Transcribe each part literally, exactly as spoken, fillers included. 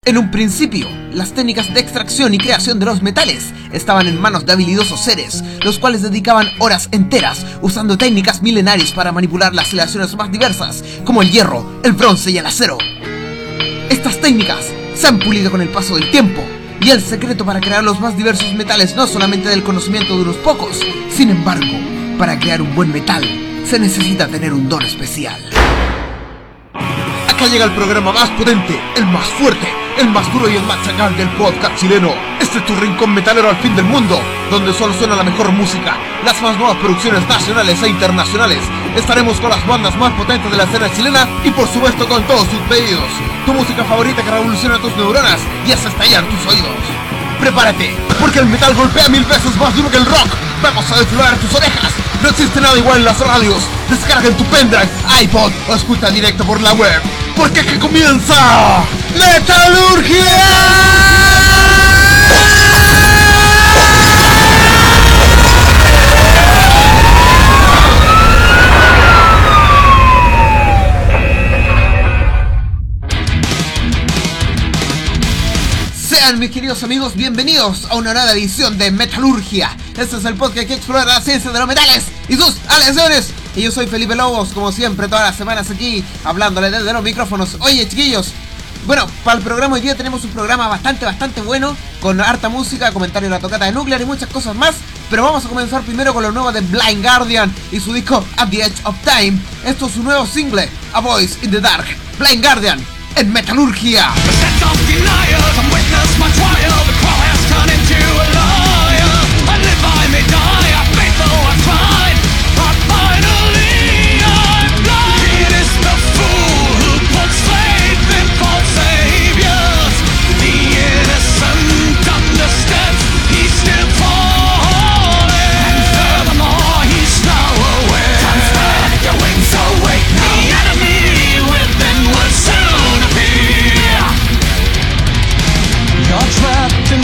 En un principio, las técnicas de extracción y creación de los metales estaban en manos de habilidosos seres, los cuales dedicaban horas enteras usando técnicas milenarias para manipular las aleaciones más diversas, como el hierro, el bronce y el acero. Estas técnicas se han pulido con el paso del tiempo, y el secreto para crear los más diversos metales no es solamente del conocimiento de unos pocos. Sin embargo, para crear un buen metal, se necesita tener un don especial. Acá llega el programa más potente, el más fuerte, el más duro y el más chacal del podcast chileno. Este es tu rincón metalero al fin del mundo, donde solo suena la mejor música, las más nuevas producciones nacionales e internacionales. Estaremos con las bandas más potentes de la escena chilena y por supuesto con todos sus pedidos. Tu música favorita que revoluciona tus neuronas y hace estallar tus oídos. Prepárate, porque el metal golpea mil veces más duro que el rock. Vamos a desflorar tus orejas. No existe nada igual en las radios. Descarga en tu pendrive, iPod o escucha directo por la web. Porque aquí comienza Metalurgia. Sean, mis queridos amigos, bienvenidos a una nueva edición de Metalurgia. Este es el podcast que explora la ciencia de los metales y sus aleaciones. Y yo soy Felipe Lobos, como siempre, todas las semanas aquí, hablándole desde los micrófonos. Oye, chiquillos, bueno, para el programa hoy día tenemos un programa bastante, bastante bueno, con harta música, comentarios de la tocata de Nuclear y muchas cosas más. Pero vamos a comenzar primero con lo nuevo de Blind Guardian y su disco At the Edge of Time. Esto es su nuevo single, A Voice in the Dark. Blind Guardian en Metalurgia. Trapped in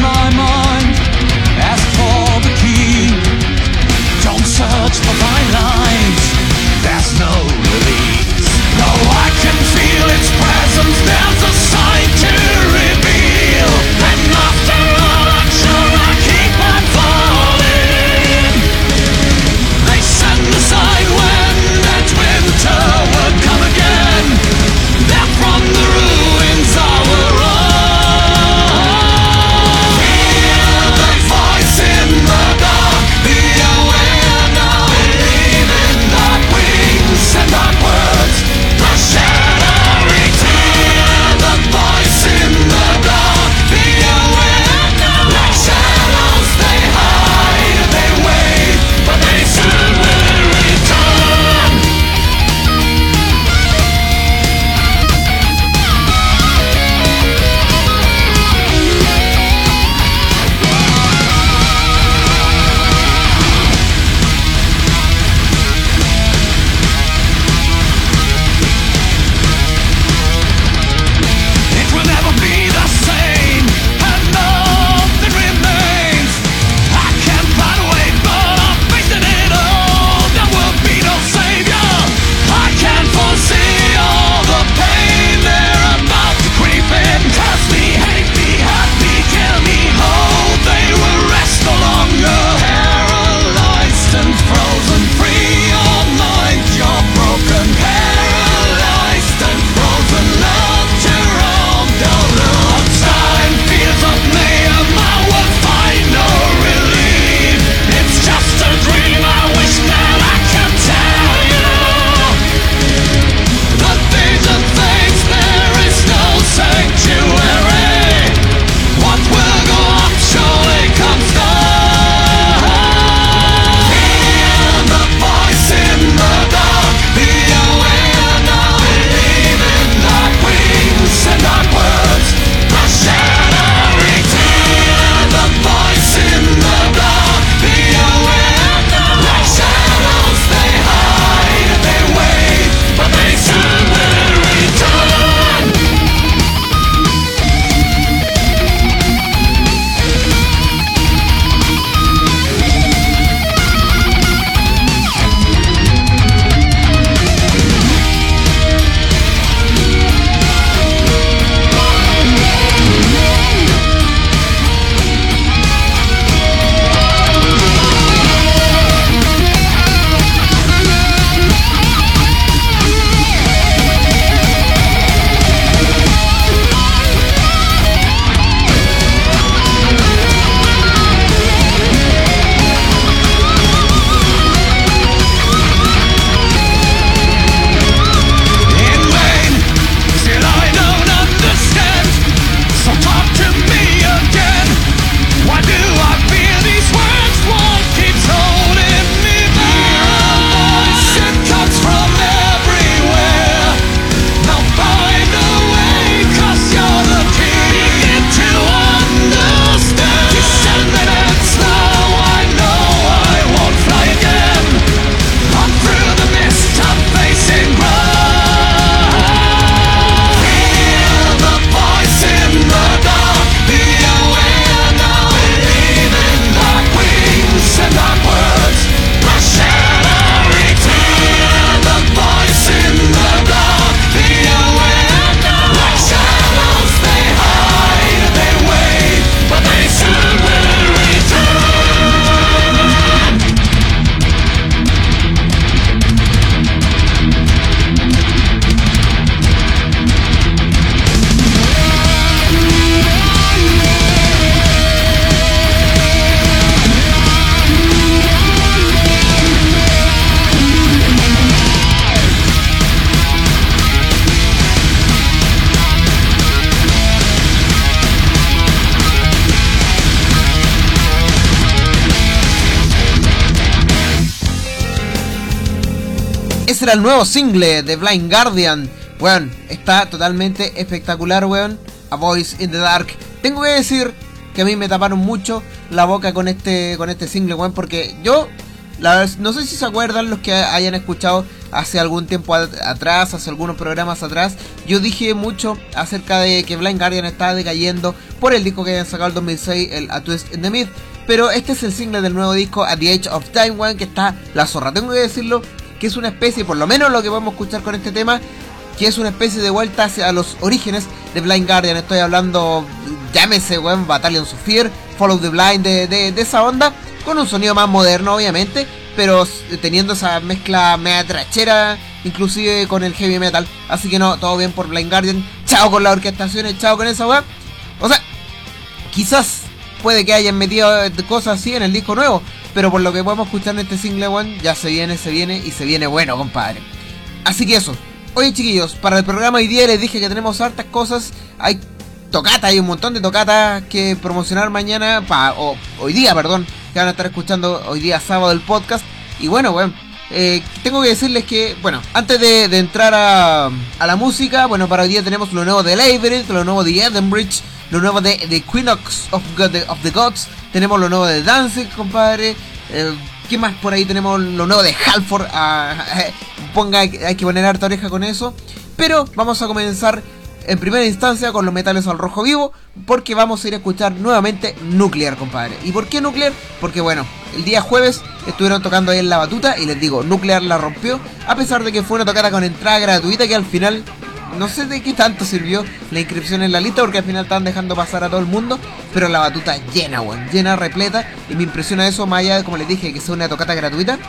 era el nuevo single de Blind Guardian. Weón, está totalmente espectacular, weón. A Voice in the Dark. Tengo que decir que a mí me taparon mucho la boca con este con este single, weón, porque yo, la, no sé si se acuerdan los que hayan escuchado hace algún tiempo a, atrás, hace algunos programas atrás, yo dije mucho acerca de que Blind Guardian estaba decayendo por el disco que habían sacado el dos mil seis, el A Twist in the Myth, pero este es el single del nuevo disco At the Edge of Time, weón, que está la zorra. Tengo que decirlo que es una especie, por lo menos lo que podemos escuchar con este tema, que es una especie de vuelta hacia los orígenes de Blind Guardian. Estoy hablando, llámese, weón, Battalion of Fear, Follow the Blind, de, de, de esa onda, con un sonido más moderno, obviamente, pero teniendo esa mezcla media trachera, inclusive con el heavy metal. Así que no, todo bien por Blind Guardian. Chao con las orquestaciones, chao con esa weón. O sea, quizás puede que hayan metido cosas así en el disco nuevo, pero por lo que podemos escuchar en este single, weón, ya se viene, se viene y se viene bueno, compadre. Así que eso. Oye, chiquillos, para el programa hoy día les dije que tenemos hartas cosas. Hay tocatas, hay un montón de tocatas que promocionar mañana, pa, o hoy día, perdón, que van a estar escuchando hoy día sábado el podcast. Y bueno, bueno, eh, tengo que decirles que, bueno, antes de, de entrar a, a la música, bueno, para hoy día tenemos lo nuevo de Labyrinth, lo nuevo de Edenbridge, lo nuevo de The Equinox of, God, of the Gods, tenemos lo nuevo de Danzig, compadre. Eh, ¿Qué más por ahí? Tenemos lo nuevo de Halford. Uh, ponga, hay que poner harta oreja con eso. Pero vamos a comenzar en primera instancia con los metales al rojo vivo, porque vamos a ir a escuchar nuevamente Nuclear, compadre. ¿Y por qué Nuclear? Porque bueno, el día jueves estuvieron tocando ahí en La Batuta y les digo, Nuclear la rompió, a pesar de que fue una tocata con entrada gratuita que al final no sé de qué tanto sirvió la inscripción en la lista, porque al final estaban dejando pasar a todo el mundo, pero La Batuta llena, weón, llena, repleta, y me impresiona eso, más allá de, como les dije, que sea una tocata gratuita.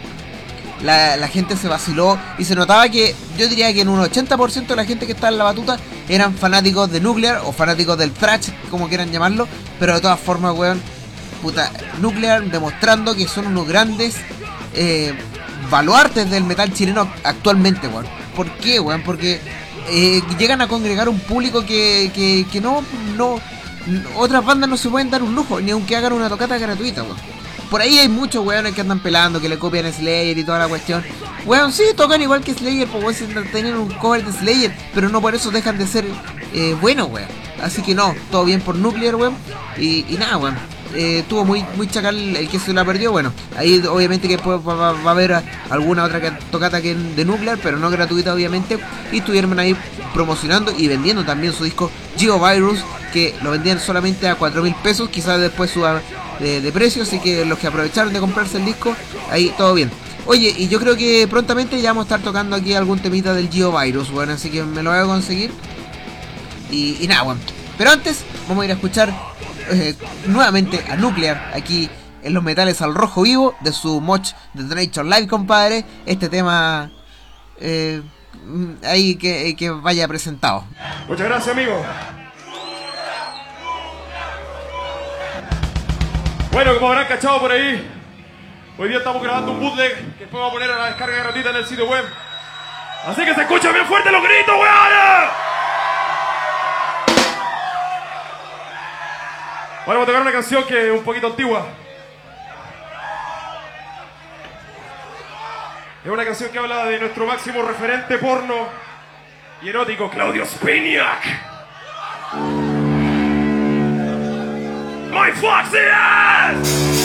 La, la gente se vaciló y se notaba que, yo diría que en un ochenta por ciento de la gente que estaba en La Batuta eran fanáticos de Nuclear o fanáticos del thrash, como quieran llamarlo, pero de todas formas, weón, puta, Nuclear demostrando que son unos grandes eh, baluartes del metal chileno actualmente, weón. ¿Por qué, weón? Porque eh, llegan a congregar un público que, que, que no, no, otras bandas no se pueden dar un lujo, ni aunque hagan una tocata gratuita, weón. Por ahí hay muchos weones que andan pelando, que le copian a Slayer y toda la cuestión. Weón, sí, tocan igual que Slayer, pues weón, tienen un cover de Slayer, pero no por eso dejan de ser eh, buenos, weón. Así que no, todo bien por Nuclear, weón. Y, y nada, weón. Eh, tuvo muy muy chacal el que se la perdió. Bueno, ahí obviamente que va, va, va a haber alguna otra tocata que de Nuclear, pero no gratuita obviamente. Y estuvieron ahí promocionando y vendiendo también su disco Geovirus, que lo vendían solamente a cuatro mil pesos, quizás después suba de, de precio, así que los que aprovecharon de comprarse el disco, ahí todo bien. Oye, y yo creo que prontamente ya vamos a estar tocando aquí algún temita del Geovirus, bueno, así que me lo voy a conseguir. Y, y nada, bueno. Pero antes, vamos a ir a escuchar eh, nuevamente a Nuclear, aquí en los metales al rojo vivo, de su Moch de The Nature Live, compadre. Este tema eh, ahí que, que vaya presentado. Muchas gracias, amigo. Bueno, como habrán cachado por ahí, hoy día estamos grabando un bootleg que después vamos a poner a la descarga gratuita en el sitio web. Así que se escuchan bien fuerte los gritos, weón. Ahora vamos a tocar una canción que es un poquito antigua. Es una canción que habla de nuestro máximo referente porno y erótico, Claudio Spiniak. My foxy ass!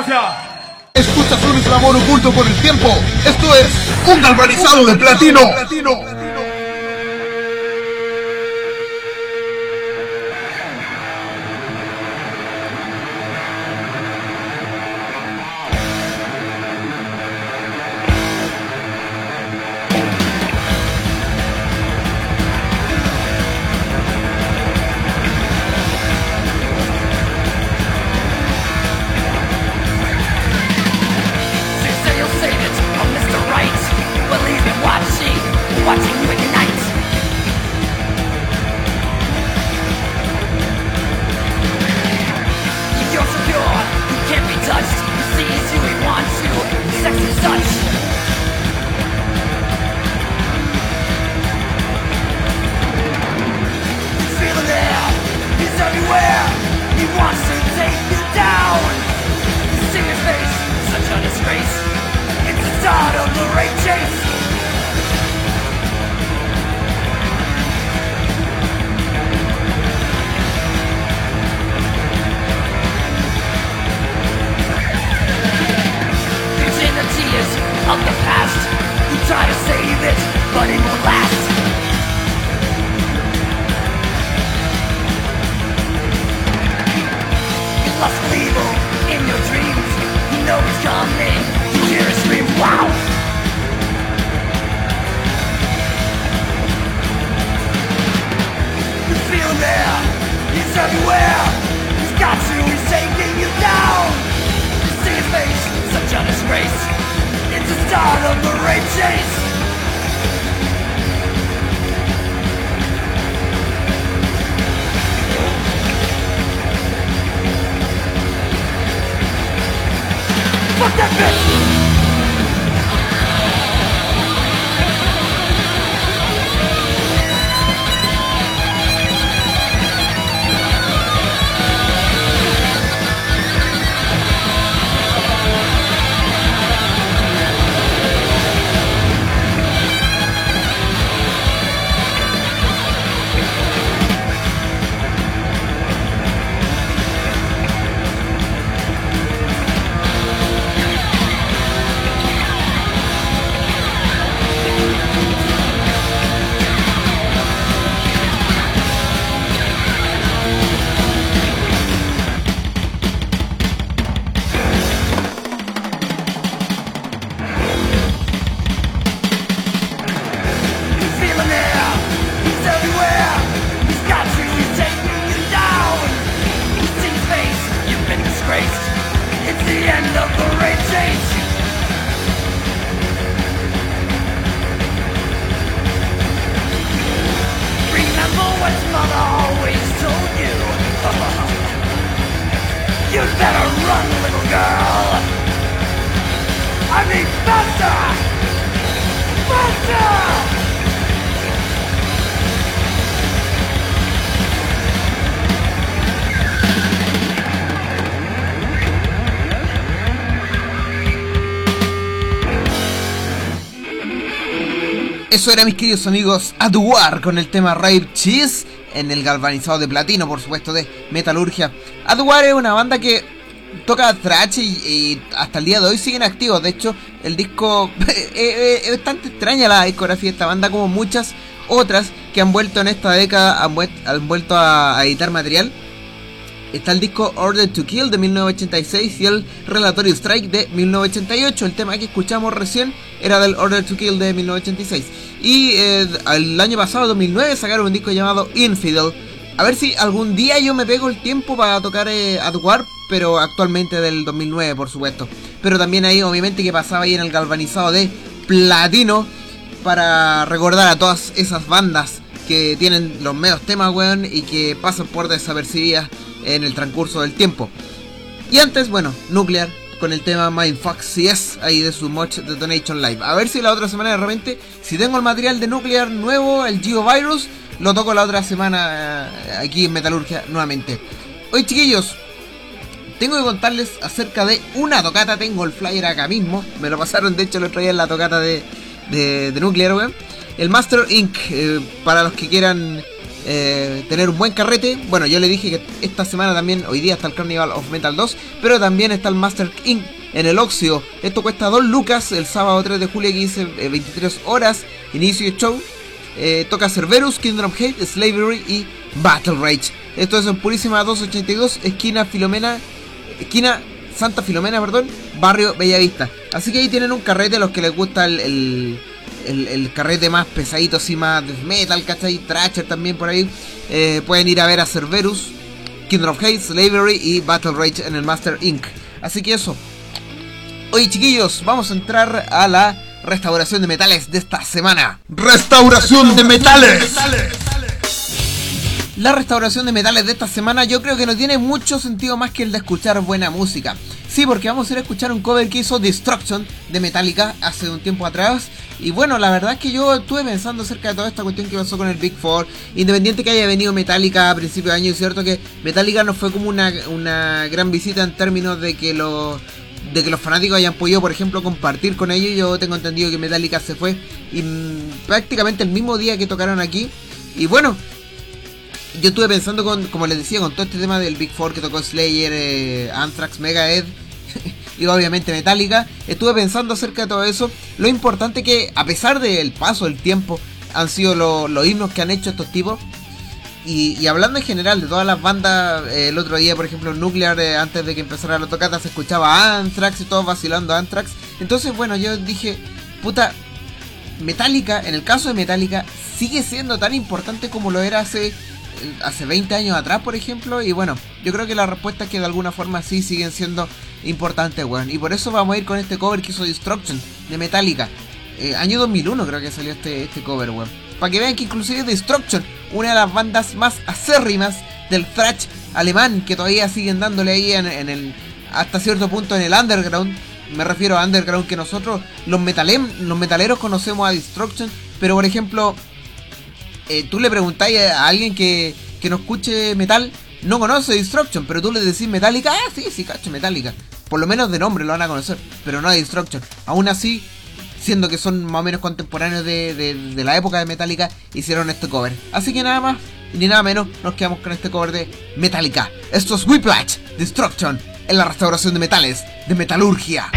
gracias. Escuchas un eslabón oculto por el tiempo. Esto es un galvanizado de platino. Eso era, mis queridos amigos, At War con el tema Rape Cheese en el galvanizado de platino, por supuesto, de Metalurgia. At War es una banda que toca thrash y, y hasta el día de hoy siguen activos. De hecho, el disco es, es bastante extraña la discografía de esta banda, como muchas otras que han vuelto en esta década, han, vuelt, han vuelto a, a editar material. Está el disco Order to Kill de mil novecientos ochenta y seis y el Relatory Strike de mil novecientos ochenta y ocho. El tema que escuchamos recién era del Order to Kill de mil novecientos ochenta y seis. Y eh, el año pasado, dos mil nueve, sacaron un disco llamado Infidel. A ver si algún día yo me pego el tiempo para tocar eh, At War, pero actualmente del dos mil nueve, por supuesto. Pero también ahí, obviamente, que pasaba ahí en el galvanizado de platino para recordar a todas esas bandas que tienen los medios temas, weón, y que pasan por desapercibidas en el transcurso del tiempo. Y antes, bueno, Nuclear con el tema Mindfuck C S ahí de su Much Detonation Live. A ver si la otra semana de repente, si tengo el material de Nuclear nuevo, el Geovirus, lo toco la otra semana eh, aquí en Metalurgia nuevamente. Hoy, chiquillos, tengo que contarles acerca de una tocata. Tengo el flyer acá mismo, me lo pasaron de hecho el otro día en la tocata de, de, de Nuclear, weón. El Master Incorporated, eh, para los que quieran eh, tener un buen carrete. Bueno, yo le dije que esta semana también, hoy día está el Carnival of Metal dos, pero también está el Master incorporated en el Oxio. Esto cuesta dos lucas, el sábado tres de julio, quince, eh, veintitrés horas, inicio de show. Eh, toca Cerberus, Kingdom of Hate, Slavery y Battle Rage. Esto es en Purísima doscientos ochenta y dos, esquina Filomena, esquina Santa Filomena, perdón, barrio Bellavista. Así que ahí tienen un carrete a los que les gusta el, el, el, el carrete más pesadito, así más death metal, ¿cachai? Thrasher también por ahí. Eh, pueden ir a ver a Cerberus, Kingdom of Hate, Slavery y Battle Rage en el Master incorporated. Así que eso. Oye, chiquillos, vamos a entrar a la restauración de metales de esta semana. ¡Restauración de metales! La restauración de metales de esta semana yo creo que no tiene mucho sentido más que el de escuchar buena música. Sí, porque vamos a ir a escuchar un cover que hizo Destruction de Metallica hace un tiempo atrás. Y bueno, la verdad es que yo estuve pensando acerca de toda esta cuestión que pasó con el Big Four. Independiente que haya venido Metallica a principio de año, es cierto que Metallica no fue como una, una gran visita en términos de que los... de que los fanáticos hayan podido, por ejemplo, compartir con ellos. Yo tengo entendido que Metallica se fue y, mmm, prácticamente el mismo día que tocaron aquí. Y bueno, yo estuve pensando, con, como les decía, con todo este tema del Big Four que tocó Slayer, eh, Anthrax, Megadeth y obviamente Metallica. Estuve pensando acerca de todo eso. Lo importante que, a pesar del paso del tiempo, han sido lo, los himnos que han hecho estos tipos. Y, y hablando en general de todas las bandas, eh, el otro día, por ejemplo, Nuclear, eh, antes de que empezara la tocata, se escuchaba Anthrax y todos vacilando Anthrax. Entonces, bueno, yo dije, puta, Metallica, en el caso de Metallica, sigue siendo tan importante como lo era hace, hace veinte años atrás, por ejemplo. Y bueno, yo creo que la respuesta es que de alguna forma sí siguen siendo importantes, weón. Y por eso vamos a ir con este cover que hizo Destruction de Metallica. Eh, año dos mil uno creo que salió este, este cover, weón. Para que vean que inclusive Destruction, una de las bandas más acérrimas del thrash alemán, que todavía siguen dándole ahí en, en el, hasta cierto punto en el underground. Me refiero a underground que nosotros, los, metalem, los metaleros, conocemos a Destruction. Pero por ejemplo, eh, tú le preguntáis a alguien que, que no escuche metal, no conoce Destruction, pero tú le decís Metallica, ah, sí, sí, cacho, Metallica. Por lo menos de nombre lo van a conocer, pero no a Destruction. Aún así, siendo que son más o menos contemporáneos de, de, de la época de Metallica, hicieron este cover. Así que nada más ni nada menos, nos quedamos con este cover de Metallica. Esto es Whiplash, Destruction, en la restauración de metales de Metalurgia.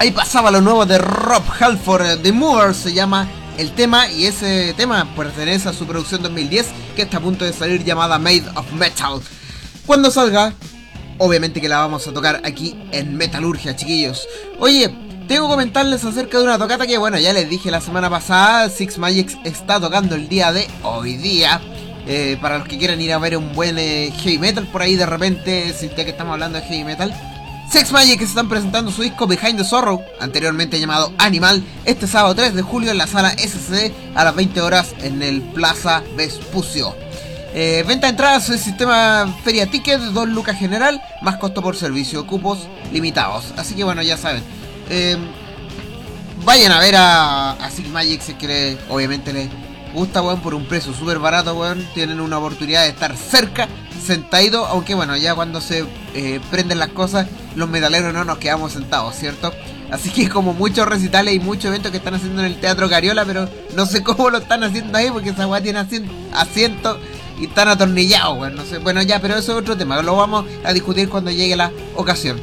Ahí pasaba lo nuevo de Rob Halford, The Movers se llama el tema, y ese tema pertenece a su producción dos mil diez que está a punto de salir, llamada Made of Metal. Cuando salga, obviamente que la vamos a tocar aquí en Metalurgia, chiquillos. Oye, tengo que comentarles acerca de una tocata que, bueno, ya les dije la semana pasada. Six Magics está tocando el día de hoy día. Eh, para los que quieran ir a ver un buen eh, heavy metal por ahí de repente, ya que estamos hablando de heavy metal, Six Magics están presentando su disco Behind the Sorrow, anteriormente llamado Animal, este sábado tres de julio en la sala S C D a las veinte horas en el Plaza Vespucio. Eh, venta de entradas, sistema Feria Ticket, dos lucas general, más costo por servicio, cupos limitados. Así que bueno, ya saben. Eh, vayan a ver a, a Six Magics si es que le, obviamente les gusta, weón, por un precio súper barato, weón. Tienen una oportunidad de estar cerca, sentadito, aunque bueno, ya cuando se eh, prenden las cosas, los metaleros no nos quedamos sentados, ¿cierto? Así que como muchos recitales y muchos eventos que están haciendo en el Teatro Cariola, pero no sé cómo lo están haciendo ahí, porque esa weá tiene asiento y están atornillados, weón, no sé. Bueno, ya, pero eso es otro tema, lo vamos a discutir cuando llegue la ocasión.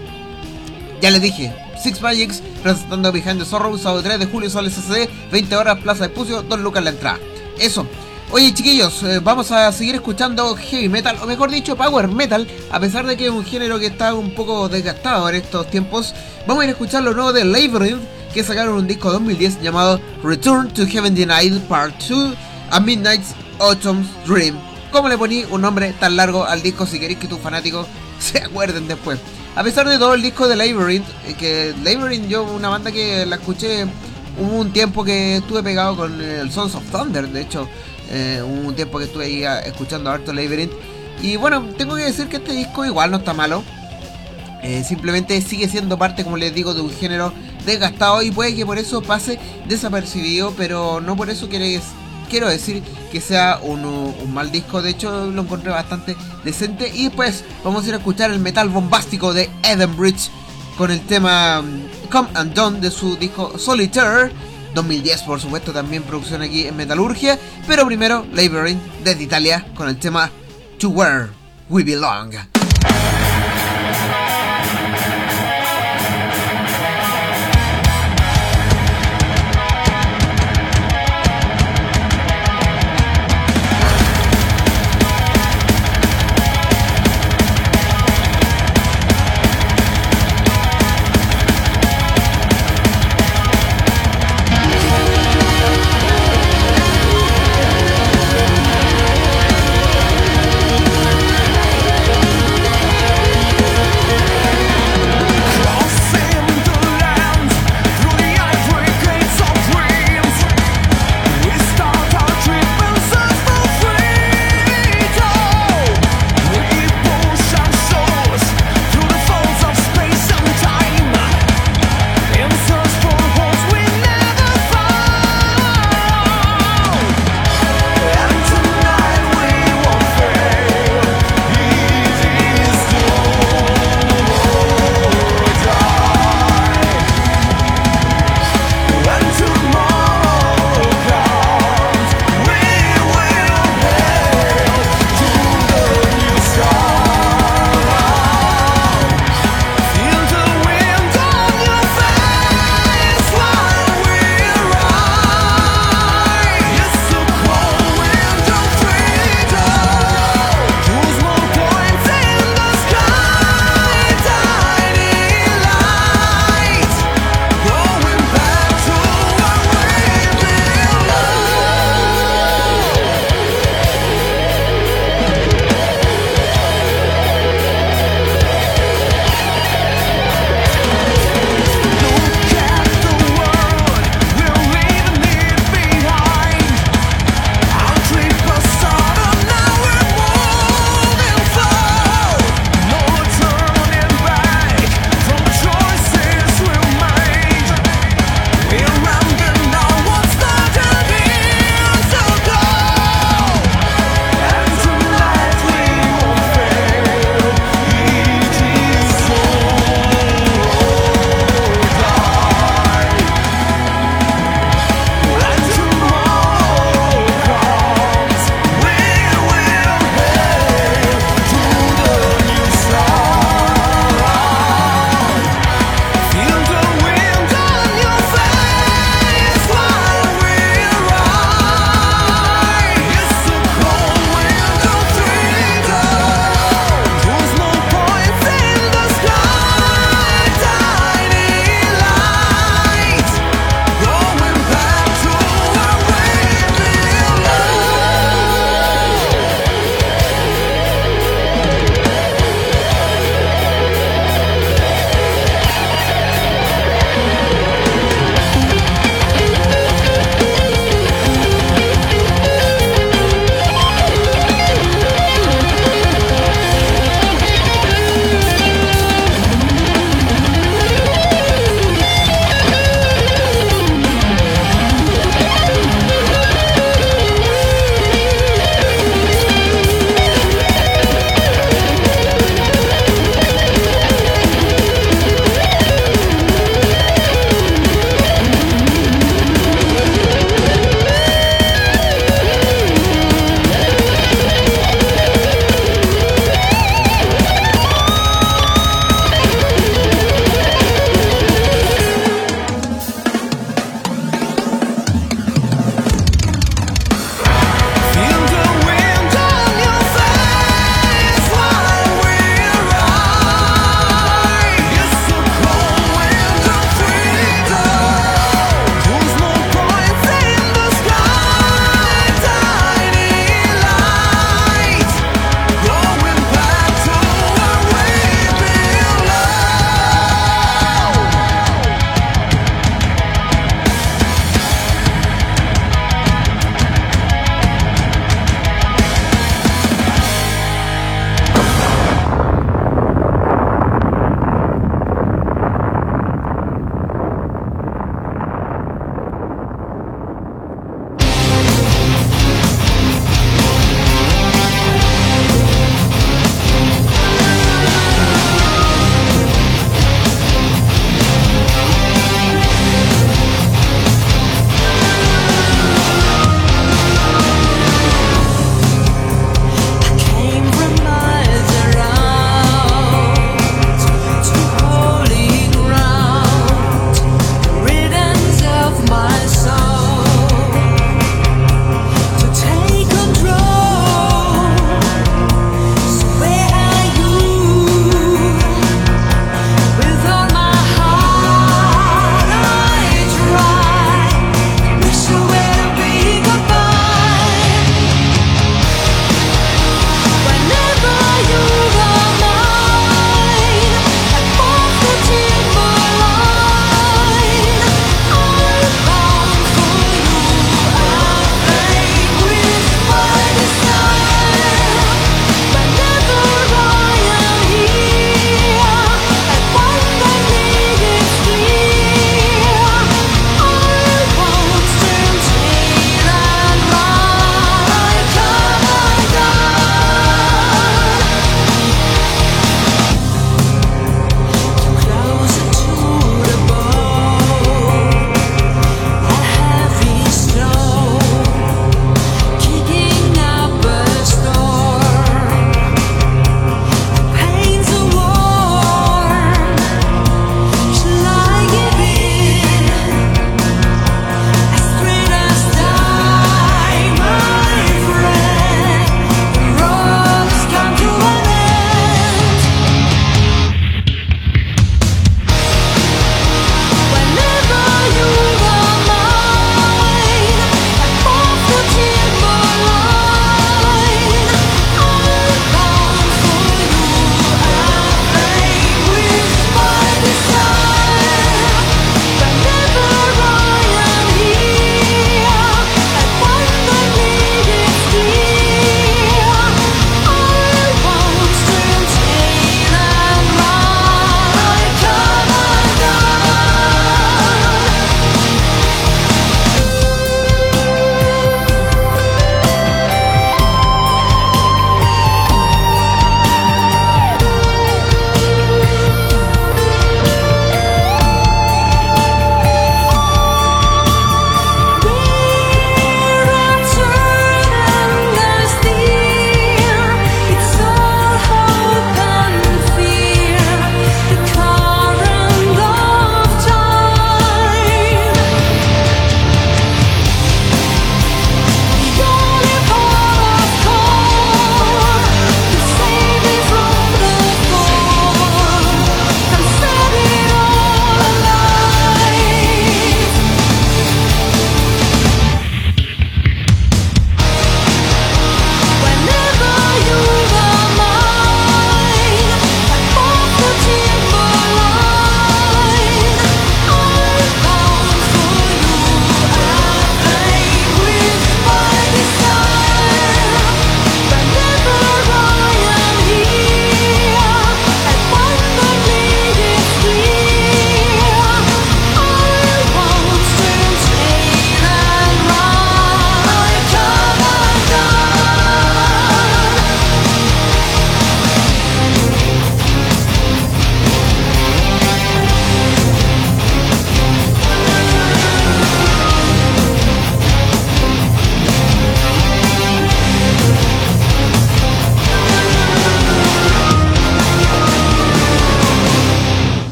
Ya les dije, Six Magics presentando Behind the Sorrow, sábado tres de julio, sale S C D, veinte horas, Plaza de Pucio, dos lucas la entrada. Eso. Oye, chiquillos, eh, vamos a seguir escuchando heavy metal, o mejor dicho, power metal, a pesar de que es un género que está un poco desgastado en estos tiempos. Vamos a ir a escuchar lo nuevo de Labyrinth, que sacaron un disco dos mil diez llamado Return to Heaven Denied Part dos, A Midnight's Autumn's Dream. ¿Cómo le poní un nombre tan largo al disco si queréis que tus fanáticos se acuerden después? A pesar de todo, el disco de Labyrinth, eh, que Labyrinth, yo una banda que la escuché, hubo un tiempo que estuve pegado con el Sons of Thunder, de hecho, eh, hubo un tiempo que estuve ahí a, escuchando harto Labyrinth. Y bueno, tengo que decir que este disco igual no está malo. Eh, simplemente sigue siendo parte, como les digo, de un género desgastado y puede que por eso pase desapercibido, pero no por eso quiere, quiero decir que sea un, un mal disco. De hecho, lo encontré bastante decente. Y después vamos a ir a escuchar el metal bombástico de Edenbridge con el tema Come Undone de su disco Solitaire dos mil diez, por supuesto, también producción aquí en Metalurgia. Pero primero, Labyrinth desde Italia con el tema To Where We Belong. We'll be right back.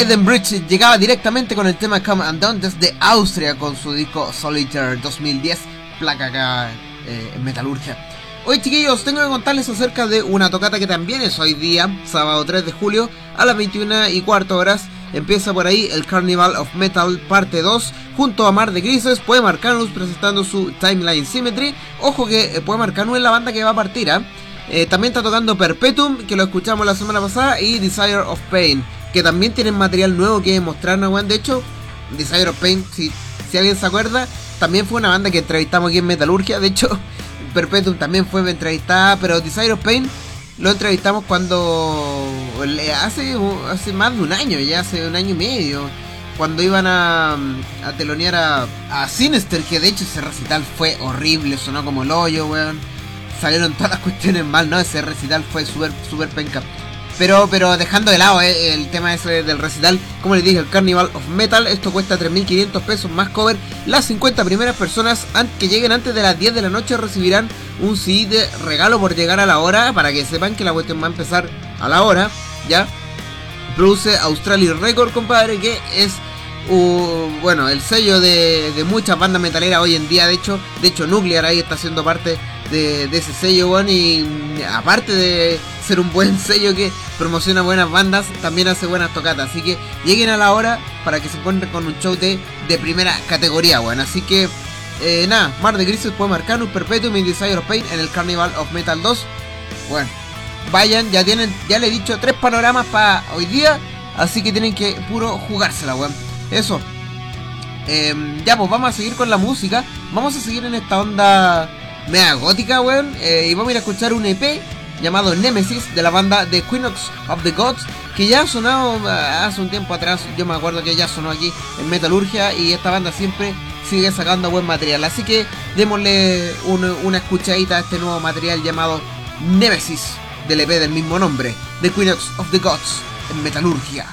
Eden Bridge llegaba directamente con el tema Come Undone desde Austria con su disco Solitaire dos mil diez, placa acá eh, en Metalurgia. Hoy, chiquillos, tengo que contarles acerca de una tocata que también es hoy día, sábado tres de julio, a las veintiuna y cuarto horas. Empieza por ahí el Carnival of Metal parte dos, junto a Mar de Grises, Poem Arcanus presentando su Timeline Symmetry. Ojo que eh, Poem Arcanus es la banda que va a partir, ¿eh? Eh, también está tocando Perpetuum, que lo escuchamos la semana pasada, y Desire of Pain, que también tienen material nuevo que mostrarnos, weón. De hecho, Desire of Pain, si, si alguien se acuerda, también fue una banda que entrevistamos aquí en Metalurgia. De hecho, Perpetuum también fue entrevistada, pero Desire of Pain lo entrevistamos cuando hace, hace más de un año, ya hace un año y medio, cuando iban a, a telonear a, a Sinister, que de hecho ese recital fue horrible, sonó como el hoyo, weón. Salieron todas las cuestiones mal, ¿no? Ese recital fue súper, súper penca. Pero, pero dejando de lado eh, el tema ese del recital, como les dije, el Carnival of Metal, esto cuesta tres mil quinientos pesos más cover. Las cincuenta primeras personas que lleguen antes de las diez de la noche recibirán un C D de regalo por llegar a la hora, para que sepan que la cuestión va a empezar a la hora, ¿ya? Produce Australia Record, compadre, que es uh, bueno, el sello de, de muchas bandas metaleras hoy en día. De hecho, de hecho Nuclear ahí está siendo parte de, de ese sello, bueno, y aparte de ser un buen sello que promociona buenas bandas, también hace buenas tocatas. Así que lleguen a la hora para que se encuentren con un show de, de primera categoría, bueno. Así que eh, nada, Mar de Grises, Poem Arcanus, Perpetuum y Desire of Pain en el Carnival of Metal dos. Bueno, vayan, ya tienen, ya le he dicho tres panoramas para hoy día, así que tienen que puro jugársela, weón. Eso. Eh, ya, pues vamos a seguir con la música. Vamos a seguir en esta onda mega gótica, weón. Eh, y vamos a ir a escuchar un E P llamado Nemesis de la banda The Equinox of the Gods, que ya ha sonado uh, hace un tiempo atrás. Yo me acuerdo que ya sonó aquí en Metalurgia, y esta banda siempre sigue sacando buen material. Así que démosle un, una escuchadita a este nuevo material llamado Nemesis del E P del mismo nombre, The Equinox of the Gods, en Metalurgia.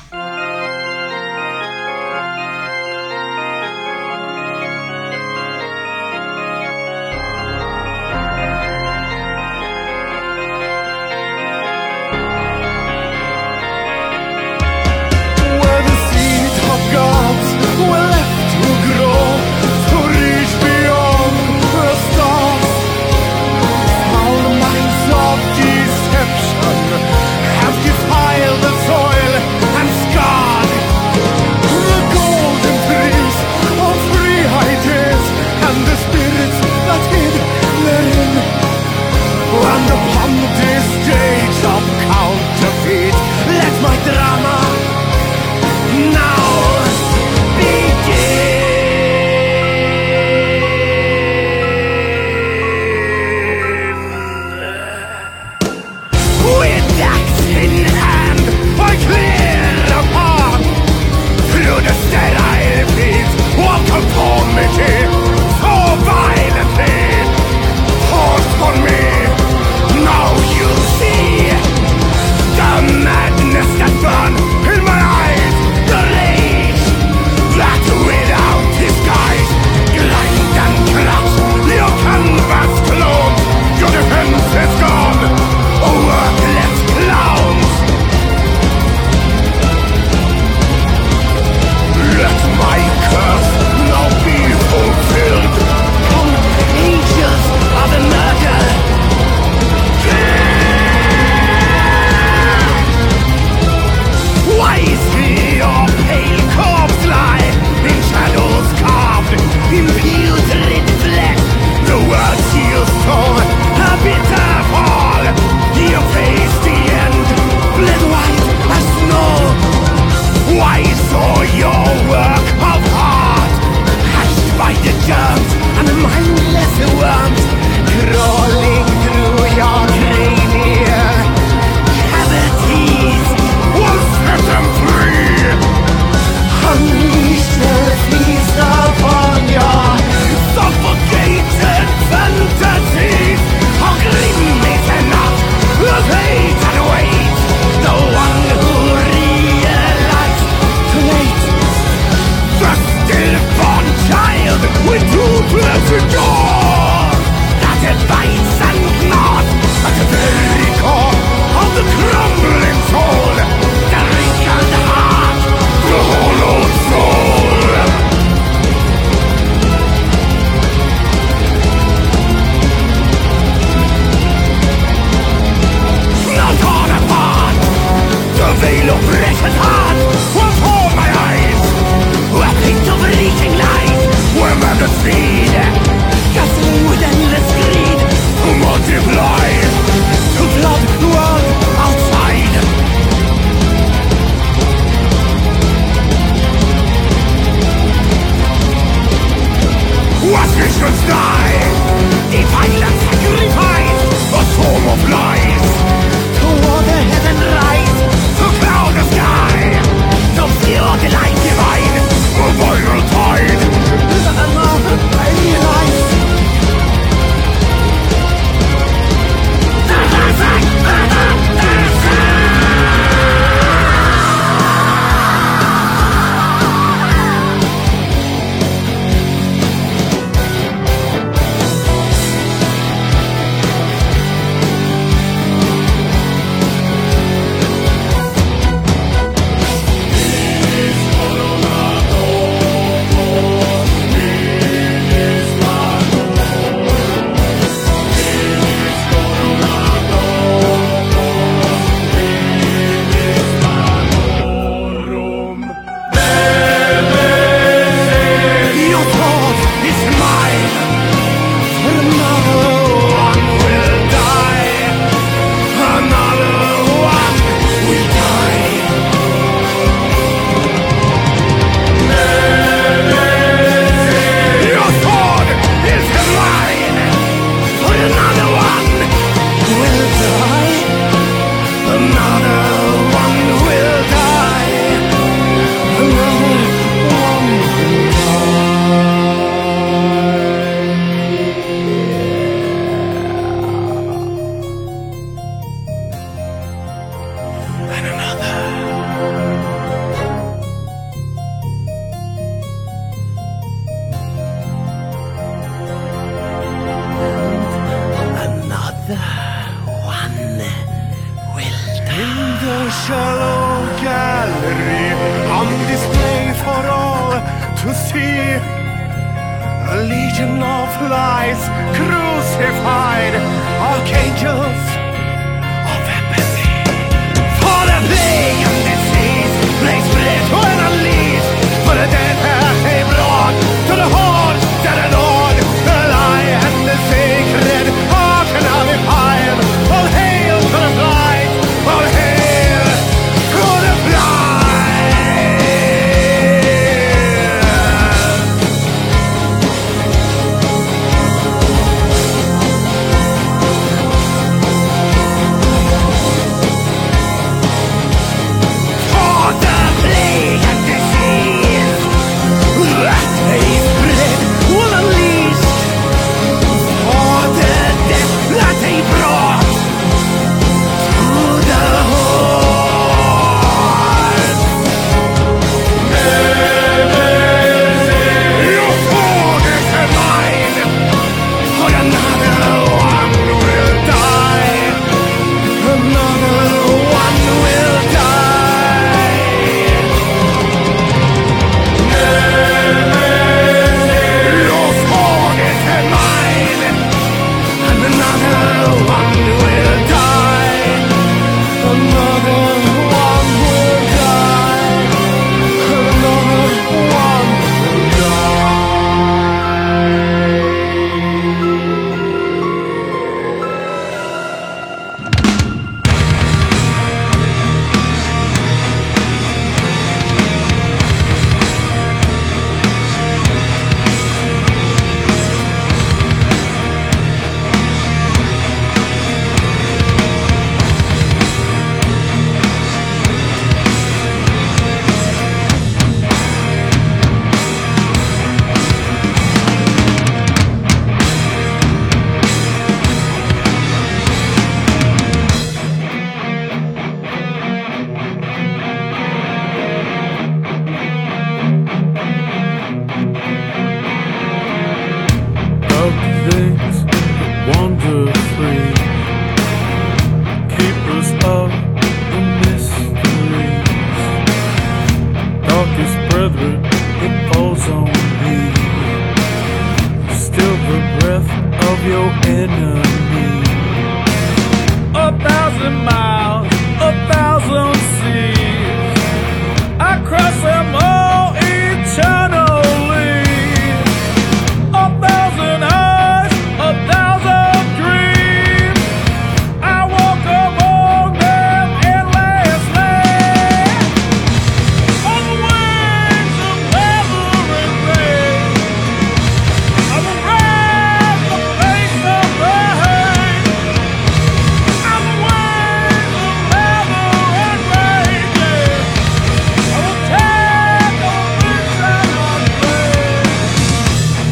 The crumbling soul, the wrinkled heart, what visions die. Defile and sacrifice, a storm of lies. Toward the heaven rise, to cloud the sky. To feel the light divine, a viral tide. Another tiny life.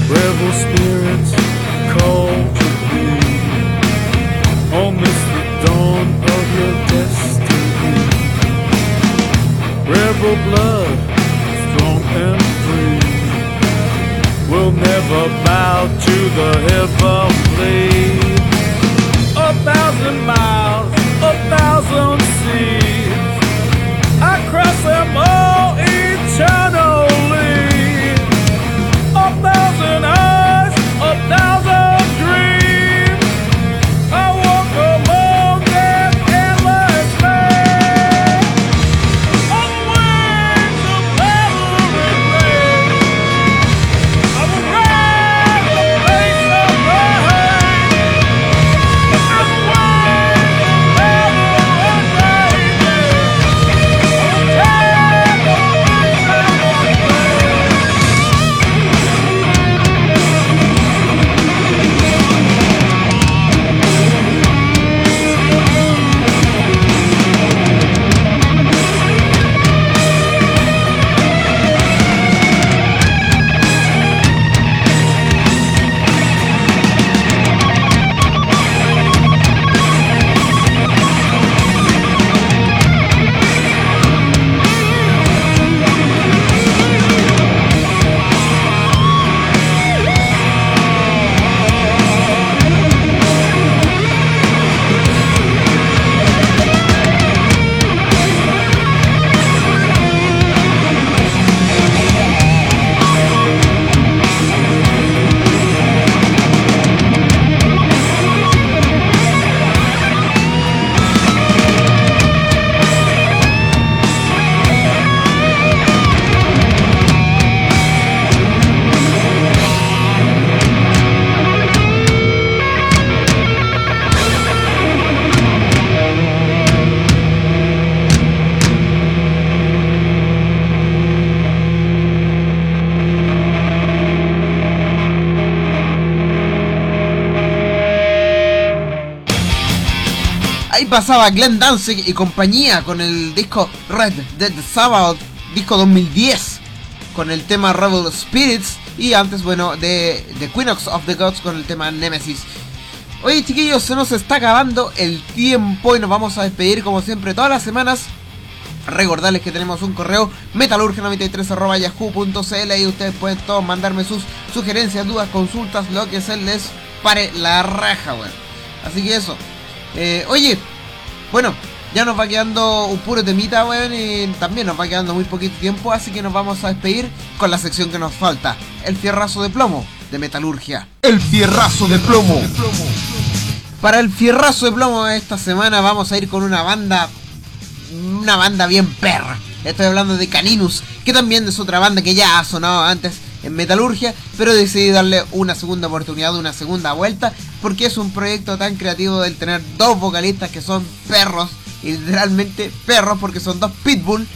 rebel spirits call to bleed. Oh, miss the dawn of your destiny. Rebel blood, strong and free, will never bow to the heavenly. A thousand miles, a thousand seas, I cross them all eternally. A thousand eyes, a thousand dreams, I walk among them endlessly. On the wings of battering flame, I will ride the face of the hate. On the wings of battering flame, I will take the wings of the flame. Ahí pasaba Glenn Danzig y compañía con el disco Red Dead Sabbath, disco dos mil diez, con el tema Rebel Spirits, y antes, bueno, de The Equinox of the Gods con el tema Nemesis. Oye, chiquillos, se nos está acabando el tiempo y nos vamos a despedir como siempre todas las semanas. Recordarles que tenemos un correo metalurgia noventa y tres arroba yahoo punto cl y ustedes pueden todos mandarme sus sugerencias, dudas, consultas, lo que se les pare la raja, bueno. Así que eso. Eh, oye, bueno, ya nos va quedando un puro temita, weón, y también nos va quedando muy poquito tiempo, así que nos vamos a despedir con la sección que nos falta, el fierrazo de plomo de Metalurgia. El fierrazo de plomo. Para el fierrazo de plomo de esta semana vamos a ir con una banda, una banda bien perra. Estoy hablando de Caninus, que también es otra banda que ya ha sonado antes en Metalurgia, pero decidí darle una segunda oportunidad, una segunda vuelta, porque es un proyecto tan creativo del tener dos vocalistas que son perros, y literalmente perros, porque son dos pitbull.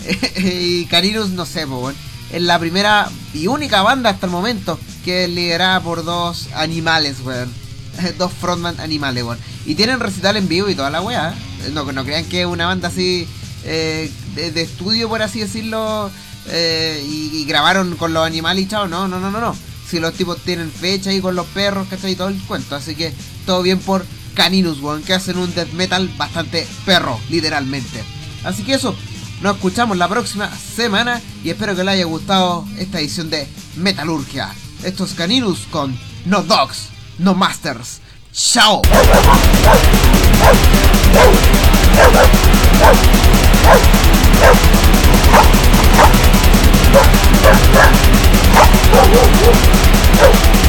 Y Caninus, no sé, pues, bueno, es la primera y única banda hasta el momento que es liderada por dos animales, weón. Dos frontman animales, weón. Y tienen recital en vivo y toda la weá. No, no crean que es una banda así eh, de, de estudio, por así decirlo. Eh, y, y grabaron con los animales y chao. No, no, no, no, no. Si los tipos tienen fecha ahí con los perros, ¿cachai? Y todo el cuento. Así que todo bien por Caninus, weón, que hacen un death metal bastante perro, literalmente. Así que eso, nos escuchamos la próxima semana y espero que les haya gustado esta edición de Metalurgia. Esto es Caninus con No Dogs, No Masters. ¡Chao! We'll be right back.